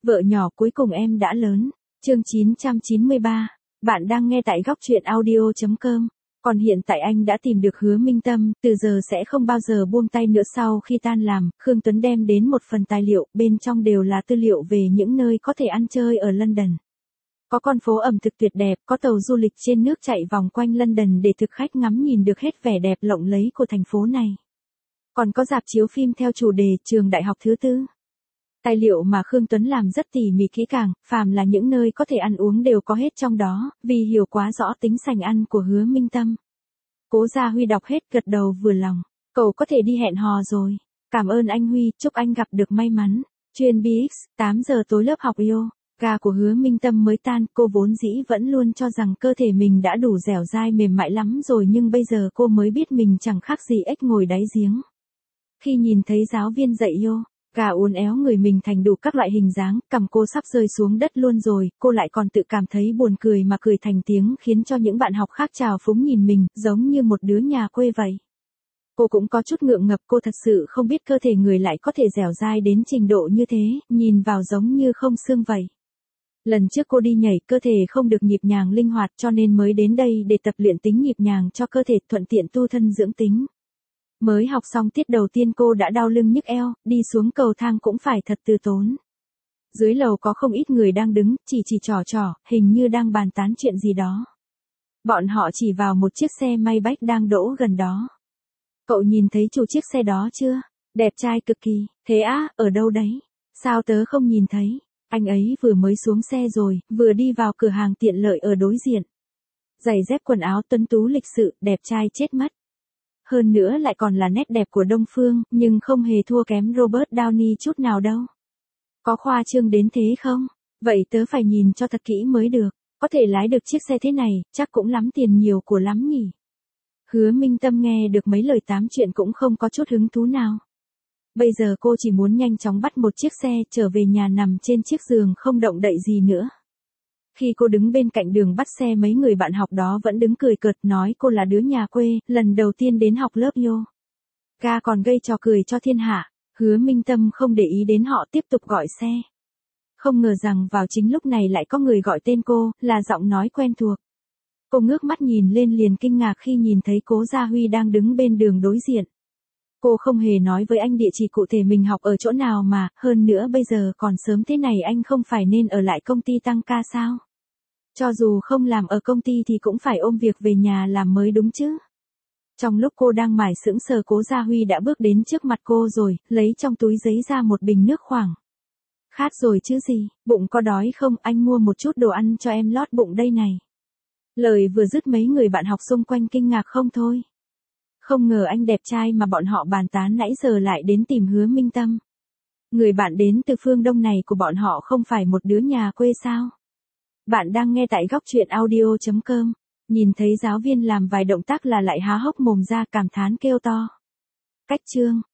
Vợ nhỏ cuối cùng em đã lớn. Chương 993. Bạn đang nghe tại góc truyện audio.com. Còn hiện tại anh đã tìm được Hứa Minh Tâm, từ giờ sẽ không bao giờ buông tay nữa. Sau khi tan làm, Khương Tuấn đem đến một phần tài liệu, bên trong đều là tư liệu về những nơi có thể ăn chơi ở London. Có con phố ẩm thực tuyệt đẹp, có tàu du lịch trên nước chạy vòng quanh London để thực khách ngắm nhìn được hết vẻ đẹp lộng lẫy của thành phố này. Còn có rạp chiếu phim theo chủ đề trường đại học thứ tư. Tài liệu mà Khương Tuấn làm rất tỉ mỉ kỹ càng, phàm là những nơi có thể ăn uống đều có hết trong đó, vì hiểu quá rõ tính sành ăn của Hứa Minh Tâm. Cố Gia Huy đọc hết gật đầu vừa lòng, cậu có thể đi hẹn hò rồi. Cảm ơn anh Huy, chúc anh gặp được may mắn. Chuyên BX, 8 giờ tối lớp học yoga của Hứa Minh Tâm mới tan, cô vốn dĩ vẫn luôn cho rằng cơ thể mình đã đủ dẻo dai mềm mại lắm rồi, nhưng bây giờ cô mới biết mình chẳng khác gì ếch ngồi đáy giếng. Khi nhìn thấy giáo viên dạy yoga uốn éo người mình thành đủ các loại hình dáng, cằm cô sắp rơi xuống đất luôn rồi, cô lại còn tự cảm thấy buồn cười mà cười thành tiếng, khiến cho những bạn học khác trào phúng nhìn mình, giống như một đứa nhà quê vậy. Cô cũng có chút ngượng ngập, cô thật sự không biết cơ thể người lại có thể dẻo dai đến trình độ như thế, nhìn vào giống như không xương vậy. Lần trước cô đi nhảy, cơ thể không được nhịp nhàng linh hoạt, cho nên mới đến đây để tập luyện tính nhịp nhàng cho cơ thể, thuận tiện tu thân dưỡng tính. Mới học xong tiết đầu tiên cô đã đau lưng nhức eo, đi xuống cầu thang cũng phải thật từ tốn. Dưới lầu có không ít người đang đứng, chỉ trò, hình như đang bàn tán chuyện gì đó. Bọn họ chỉ vào một chiếc xe Maybach đang đỗ gần đó. Cậu nhìn thấy chủ chiếc xe đó chưa? Đẹp trai cực kỳ. Thế á, ở đâu đấy? Sao tớ không nhìn thấy? Anh ấy vừa mới xuống xe rồi, vừa đi vào cửa hàng tiện lợi ở đối diện. Giày dép quần áo tuấn tú lịch sự, đẹp trai chết mất. Hơn nữa lại còn là nét đẹp của Đông Phương, nhưng không hề thua kém Robert Downey chút nào đâu. Có khoa trương đến thế không? Vậy tớ phải nhìn cho thật kỹ mới được. Có thể lái được chiếc xe thế này, chắc cũng lắm tiền nhiều của lắm nhỉ. Hứa Minh Tâm nghe được mấy lời tám chuyện cũng không có chút hứng thú nào. Bây giờ cô chỉ muốn nhanh chóng bắt một chiếc xe trở về nhà nằm trên chiếc giường không động đậy gì nữa. Khi cô đứng bên cạnh đường bắt xe, mấy người bạn học đó vẫn đứng cười cợt nói cô là đứa nhà quê, lần đầu tiên đến học lớp yoga còn gây trò cười cho thiên hạ. Hứa Minh Tâm không để ý đến họ, tiếp tục gọi xe. Không ngờ rằng vào chính lúc này lại có người gọi tên cô, là giọng nói quen thuộc. Cô ngước mắt nhìn lên liền kinh ngạc khi nhìn thấy Cố Gia Huy đang đứng bên đường đối diện. Cô không hề nói với anh địa chỉ cụ thể mình học ở chỗ nào mà, hơn nữa bây giờ còn sớm thế này anh không phải nên ở lại công ty tăng ca sao? Cho dù không làm ở công ty thì cũng phải ôm việc về nhà làm mới đúng chứ. Trong lúc cô đang mải sững sờ, Cố Gia Huy đã bước đến trước mặt cô rồi, lấy trong túi giấy ra một bình nước khoáng. Khát rồi chứ gì, bụng có đói không, anh mua một chút đồ ăn cho em lót bụng đây này. Lời vừa dứt mấy người bạn học xung quanh kinh ngạc không thôi. Không ngờ anh đẹp trai mà bọn họ bàn tán nãy giờ lại đến tìm Hứa Minh Tâm. Người bạn đến từ phương Đông này của bọn họ không phải một đứa nhà quê sao? Bạn đang nghe tại góc truyện audio.com. Nhìn thấy giáo viên làm vài động tác là lại há hốc mồm ra, cảm thán kêu to. Cách chương